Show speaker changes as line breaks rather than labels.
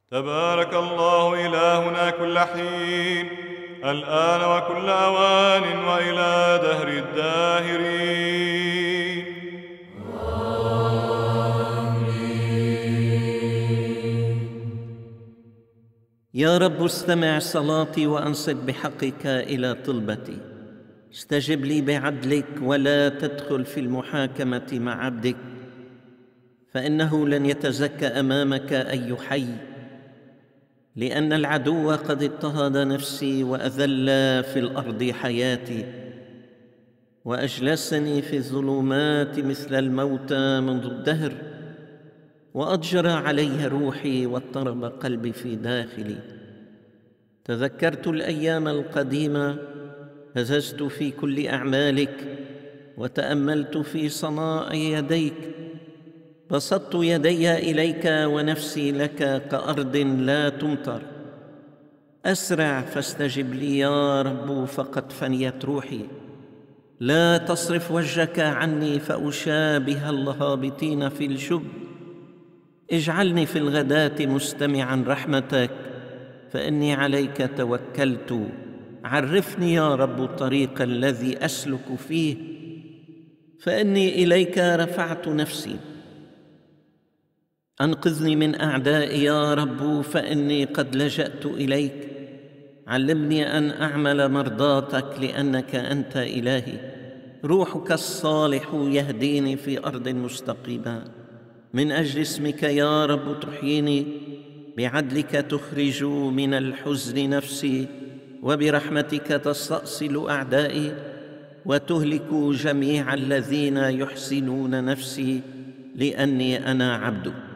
تبارك الله إلهنا كل حين، الآن وكل أوان وإلى دهر الداهرين.
يا رب استمع صلاتي وأنصت بحقك إلى طلبتي. استجب لي بعدلك ولا تدخل في المحاكمة مع عبدك، فإنه لن يتزكى أمامك أي حي، لأن العدو قد اضطهد نفسي وأذل في الأرض حياتي، وأجلسني في الظلمات مثل الموتى منذ الدهر، وأضجر عليه روحي واضطرب قلبي في داخلي. تذكرت الأيام القديمة، هززت في كل أعمالك، وتأملت في صنائع يديك. بسطت يدي إليك ونفسي لك كأرض لا تمطر. أسرع فاستجب لي يا رب، فقد فنيت روحي. لا تصرف وجهك عني فأشابه الهابطين في الجب. اجعلني في الغداة مستمعا رحمتك، فإني عليك توكلت. عرفني يا رب الطريق الذي أسلك فيه، فإني إليك رفعت نفسي. أنقذني من أعدائي يا رب، فإني قد لجأت إليك. علمني أن أعمل مرضاتك، لأنك أنت إلهي. روحك الصالح يهديني في أرض مستقيمة. من أجل اسمك يا رب تحييني، بعدلك تخرج من الحزن نفسي، وبرحمتك تستأصل أعدائي، وتهلك جميع الذين يحسنون نفسي، لأني أنا عبدك.